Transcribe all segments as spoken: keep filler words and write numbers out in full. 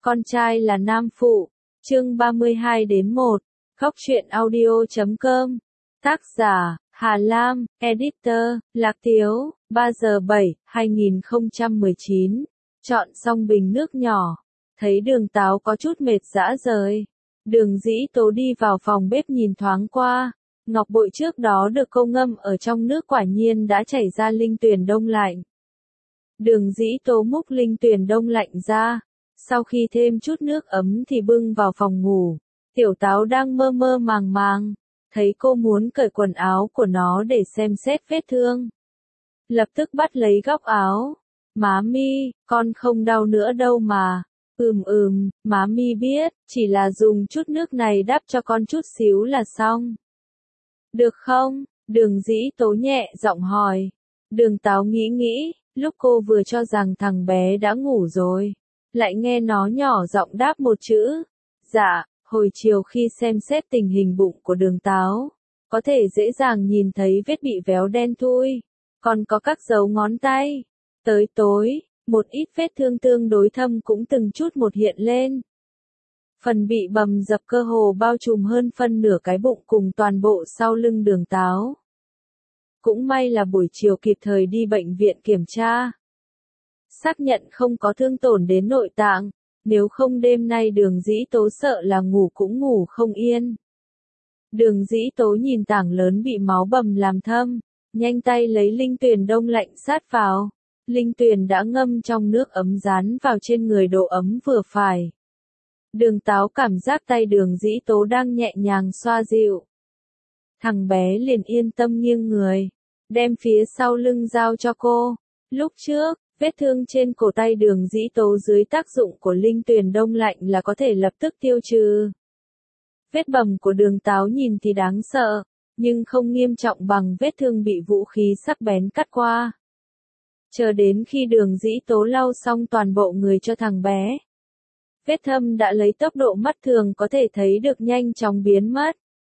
Con trai là nam phụ. Chương ba mươi hai đến một. Góc truyện audio chấm com. Tác giả, Hà Lam, Editor, Lạc Tiếu, ba giờ bảy, hai nghìn không trăm mười chín. Chọn xong bình nước nhỏ. Thấy Đường Táo có chút mệt rã rời. Đường Dĩ Tố đi vào phòng bếp nhìn thoáng qua. Ngọc bội trước đó được cô ngâm ở trong nước quả nhiên đã chảy ra linh tuyền đông lạnh. Đường Dĩ Tố múc linh tuyền đông lạnh ra. Sau khi thêm chút nước ấm thì bưng vào phòng ngủ. Tiểu Táo đang mơ mơ màng màng. Thấy cô muốn cởi quần áo của nó để xem xét vết thương. Lập tức bắt lấy góc áo. Má mi, con không đau nữa đâu mà. Ừm ừm, má mi biết, chỉ là dùng chút nước này đắp cho con chút xíu là xong. Được không? Đường Dĩ Tố nhẹ giọng hỏi. Đường Táo nghĩ nghĩ, lúc cô vừa cho rằng thằng bé đã ngủ rồi. Lại nghe nó nhỏ giọng đáp một chữ. Dạ, hồi chiều khi xem xét tình hình bụng của Đường Táo, có thể dễ dàng nhìn thấy vết bị véo đen thui, còn có các dấu ngón tay. Tới tối, một ít vết thương tương đối thâm cũng từng chút một hiện lên. Phần bị bầm dập cơ hồ bao trùm hơn phân nửa cái bụng cùng toàn bộ sau lưng Đường Táo. Cũng may là buổi chiều kịp thời đi bệnh viện kiểm tra. Xác nhận không có thương tổn đến nội tạng, nếu không đêm nay Đường Dĩ Tố sợ là ngủ cũng ngủ không yên. Đường Dĩ Tố nhìn tảng lớn bị máu bầm làm thâm, nhanh tay lấy linh tuyền đông lạnh sát vào. Linh tuyền đã ngâm trong nước ấm dán vào trên người, độ ấm vừa phải. Đường Táo cảm giác tay Đường Dĩ Tố đang nhẹ nhàng xoa dịu. Thằng bé liền yên tâm nghiêng người, đem phía sau lưng giao cho cô. Lúc trước, vết thương trên cổ tay Đường Dĩ Tố dưới tác dụng của linh tuyền đông lạnh là có thể lập tức tiêu trừ. Vết bầm của Đường Táo nhìn thì đáng sợ, nhưng không nghiêm trọng bằng vết thương bị vũ khí sắc bén cắt qua. Chờ đến khi Đường Dĩ Tố lau xong toàn bộ người cho thằng bé, vết thâm đã lấy tốc độ mắt thường có thể thấy được nhanh chóng biến mất.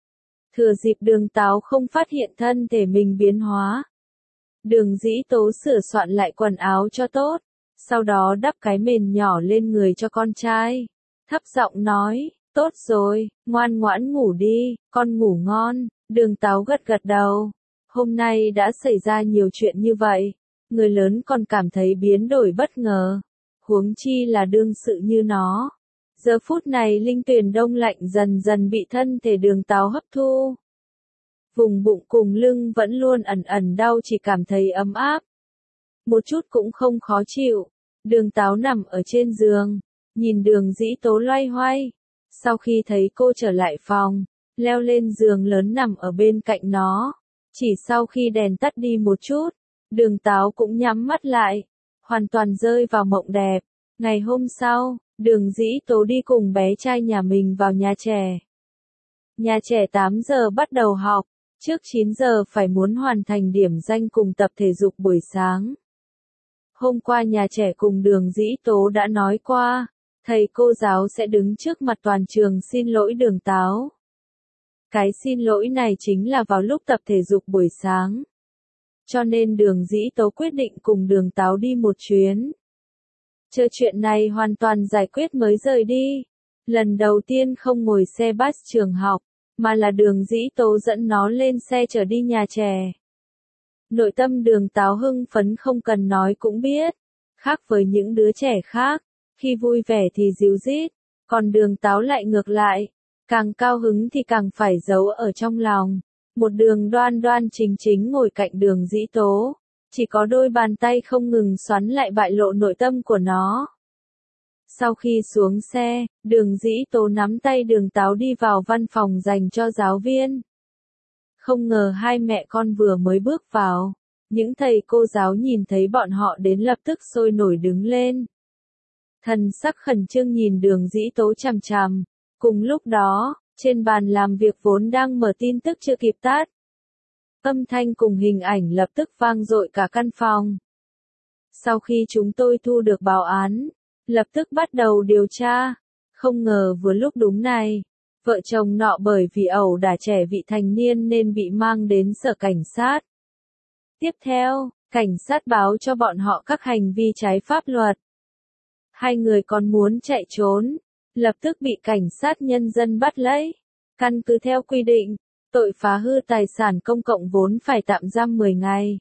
Thừa dịp Đường Táo không phát hiện thân thể mình biến hóa, Đường Dĩ Tố sửa soạn lại quần áo cho tốt, sau đó đắp cái mền nhỏ lên người cho con trai. Thấp giọng nói, tốt rồi, ngoan ngoãn ngủ đi, con ngủ ngon. Đường Táo gật gật đầu. Hôm nay đã xảy ra nhiều chuyện như vậy, người lớn còn cảm thấy biến đổi bất ngờ. Huống chi là đương sự như nó. Giờ phút này linh tuyền đông lạnh dần dần bị thân thể Đường Táo hấp thu. Vùng bụng cùng lưng vẫn luôn ẩn ẩn đau, chỉ cảm thấy ấm áp. Một chút cũng không khó chịu. Đường Táo nằm ở trên giường, nhìn Đường Dĩ Tố loay hoay. Sau khi thấy cô trở lại phòng, leo lên giường lớn nằm ở bên cạnh nó. Chỉ sau khi đèn tắt đi một chút, Đường Táo cũng nhắm mắt lại, hoàn toàn rơi vào mộng đẹp. Ngày hôm sau, Đường Dĩ Tố đi cùng bé trai nhà mình vào nhà trẻ. Nhà trẻ tám giờ bắt đầu học, trước chín giờ phải muốn hoàn thành điểm danh cùng tập thể dục buổi sáng. Hôm qua nhà trẻ cùng Đường Dĩ Tố đã nói qua, thầy cô giáo sẽ đứng trước mặt toàn trường xin lỗi Đường Táo. Cái xin lỗi này chính là vào lúc tập thể dục buổi sáng. Cho nên Đường Dĩ Tố quyết định cùng Đường Táo đi một chuyến. Chờ chuyện này hoàn toàn giải quyết mới rời đi. Lần đầu tiên không ngồi xe bus trường học, mà là Đường Dĩ Tố dẫn nó lên xe chở đi nhà trẻ. Nội tâm Đường Táo hưng phấn không cần nói cũng biết. Khác với những đứa trẻ khác, khi vui vẻ thì ríu rít, còn Đường Táo lại ngược lại. Càng cao hứng thì càng phải giấu ở trong lòng. Một Đường đoan đoan chính chính ngồi cạnh Đường Dĩ Tố. Chỉ có đôi bàn tay không ngừng xoắn lại bại lộ nội tâm của nó. Sau khi xuống xe, Đường Dĩ Tố nắm tay Đường Táo đi vào văn phòng dành cho giáo viên. Không ngờ hai mẹ con vừa mới bước vào, những thầy cô giáo nhìn thấy bọn họ đến lập tức sôi nổi đứng lên. Thần sắc khẩn trương nhìn Đường Dĩ Tố chằm chằm. Cùng lúc đó, trên bàn làm việc vốn đang mở tin tức chưa kịp tắt. Âm thanh cùng hình ảnh lập tức vang dội cả căn phòng. Sau khi chúng tôi thu được báo án, lập tức bắt đầu điều tra. Không ngờ vừa lúc đúng này, vợ chồng nọ bởi vì ẩu đả trẻ vị thành niên nên bị mang đến sở cảnh sát. Tiếp theo, cảnh sát báo cho bọn họ các hành vi trái pháp luật. hai người còn muốn chạy trốn, lập tức bị cảnh sát nhân dân bắt lấy. Căn cứ theo quy định, tội phá hư tài sản công cộng vốn phải tạm giam mười ngày.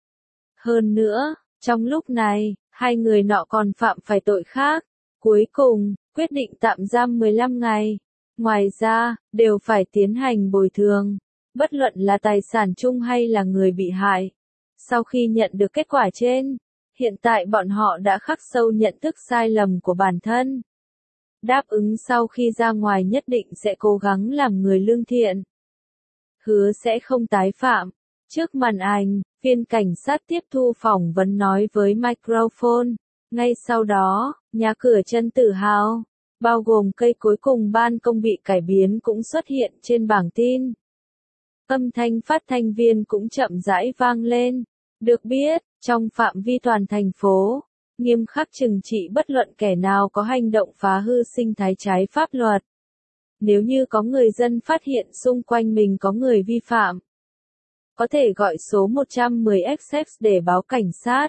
Hơn nữa, trong lúc này, hai người nọ còn phạm phải tội khác. Cuối cùng, quyết định tạm giam mười lăm ngày. Ngoài ra, đều phải tiến hành bồi thường, bất luận là tài sản chung hay là người bị hại. Sau khi nhận được kết quả trên, hiện tại bọn họ đã khắc sâu nhận thức sai lầm của bản thân. Đáp ứng sau khi ra ngoài nhất định sẽ cố gắng làm người lương thiện. Hứa sẽ không tái phạm. Trước màn ảnh, viên cảnh sát tiếp thu phỏng vấn nói với microphone. Ngay sau đó, nhà cửa Trần Tử Hào, bao gồm cây cối cùng ban công bị cải biến cũng xuất hiện trên bảng tin. Âm thanh phát thanh viên cũng chậm rãi vang lên. Được biết, trong phạm vi toàn thành phố, nghiêm khắc trừng trị bất luận kẻ nào có hành động phá hư sinh thái trái pháp luật. Nếu như có người dân phát hiện xung quanh mình có người vi phạm, có thể gọi số một một không X X để báo cảnh sát.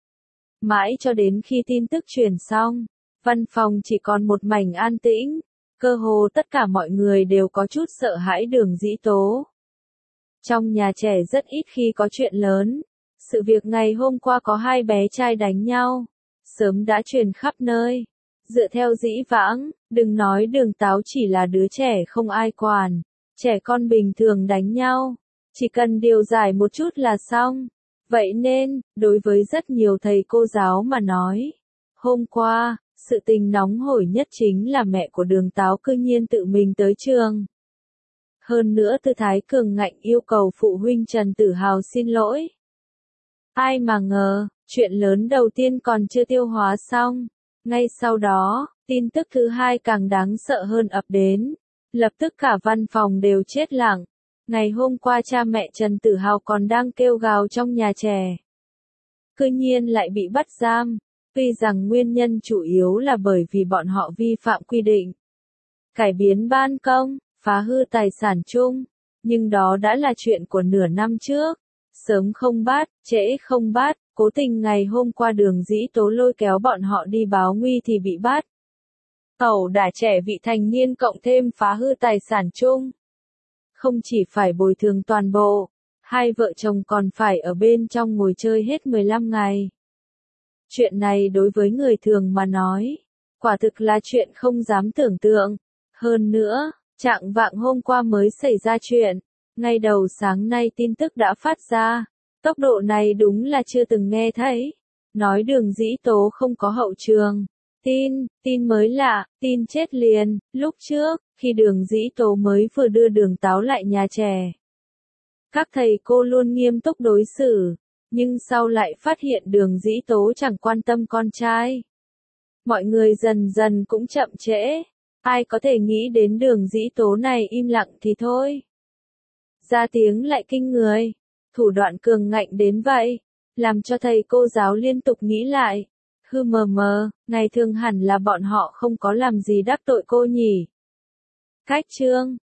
Mãi cho đến khi tin tức truyền xong, văn phòng chỉ còn một mảnh an tĩnh, cơ hồ tất cả mọi người đều có chút sợ hãi Đường Dĩ Tố. Trong nhà trẻ rất ít khi có chuyện lớn, sự việc ngày hôm qua có hai bé trai đánh nhau, sớm đã truyền khắp nơi. Dựa theo dĩ vãng, đừng nói Đường Táo chỉ là đứa trẻ không ai quản, trẻ con bình thường đánh nhau, chỉ cần điều giải một chút là xong. Vậy nên, đối với rất nhiều thầy cô giáo mà nói, hôm qua, sự tình nóng hổi nhất chính là mẹ của Đường Táo cư nhiên tự mình tới trường. Hơn nữa Tư Thái Cường ngạnh yêu cầu phụ huynh Trần Tử Hào xin lỗi. Ai mà ngờ, chuyện lớn đầu tiên còn chưa tiêu hóa xong. Ngay sau đó, tin tức thứ hai càng đáng sợ hơn ập đến. Lập tức cả văn phòng đều chết lặng. Ngày hôm qua cha mẹ Trần Tử Hào còn đang kêu gào trong nhà trẻ. Cư nhiên lại bị bắt giam. Tuy rằng nguyên nhân chủ yếu là bởi vì bọn họ vi phạm quy định. Cải biến ban công, phá hư tài sản chung. Nhưng đó đã là chuyện của nửa năm trước. Sớm không bắt, trễ không bắt, cố tình ngày hôm qua Đường Dĩ Tố lôi kéo bọn họ đi báo nguy thì bị bắt. Ẩu đả trẻ vị thành niên cộng thêm phá hư tài sản chung. Không chỉ phải bồi thường toàn bộ, hai vợ chồng còn phải ở bên trong ngồi chơi hết mười lăm ngày. Chuyện này đối với người thường mà nói, quả thực là chuyện không dám tưởng tượng. Hơn nữa, trạng vạng hôm qua mới xảy ra chuyện, ngay đầu sáng nay tin tức đã phát ra. Tốc độ này đúng là chưa từng nghe thấy. Nói Đường Dĩ Tố không có hậu trường. Tin, tin mới lạ, tin chết liền. Lúc trước, khi Đường Dĩ Tố mới vừa đưa Đường Táo lại nhà trẻ, các thầy cô luôn nghiêm túc đối xử, nhưng sau lại phát hiện Đường Dĩ Tố chẳng quan tâm con trai. Mọi người dần dần cũng chậm trễ. Ai có thể nghĩ đến Đường Dĩ Tố này im lặng thì thôi, ra tiếng lại kinh người. Thủ đoạn cường ngạnh đến vậy, làm cho thầy cô giáo liên tục nghĩ lại. Hư mờ mờ, ngày thường hẳn là bọn họ không có làm gì đắc tội cô nhỉ. Cách chương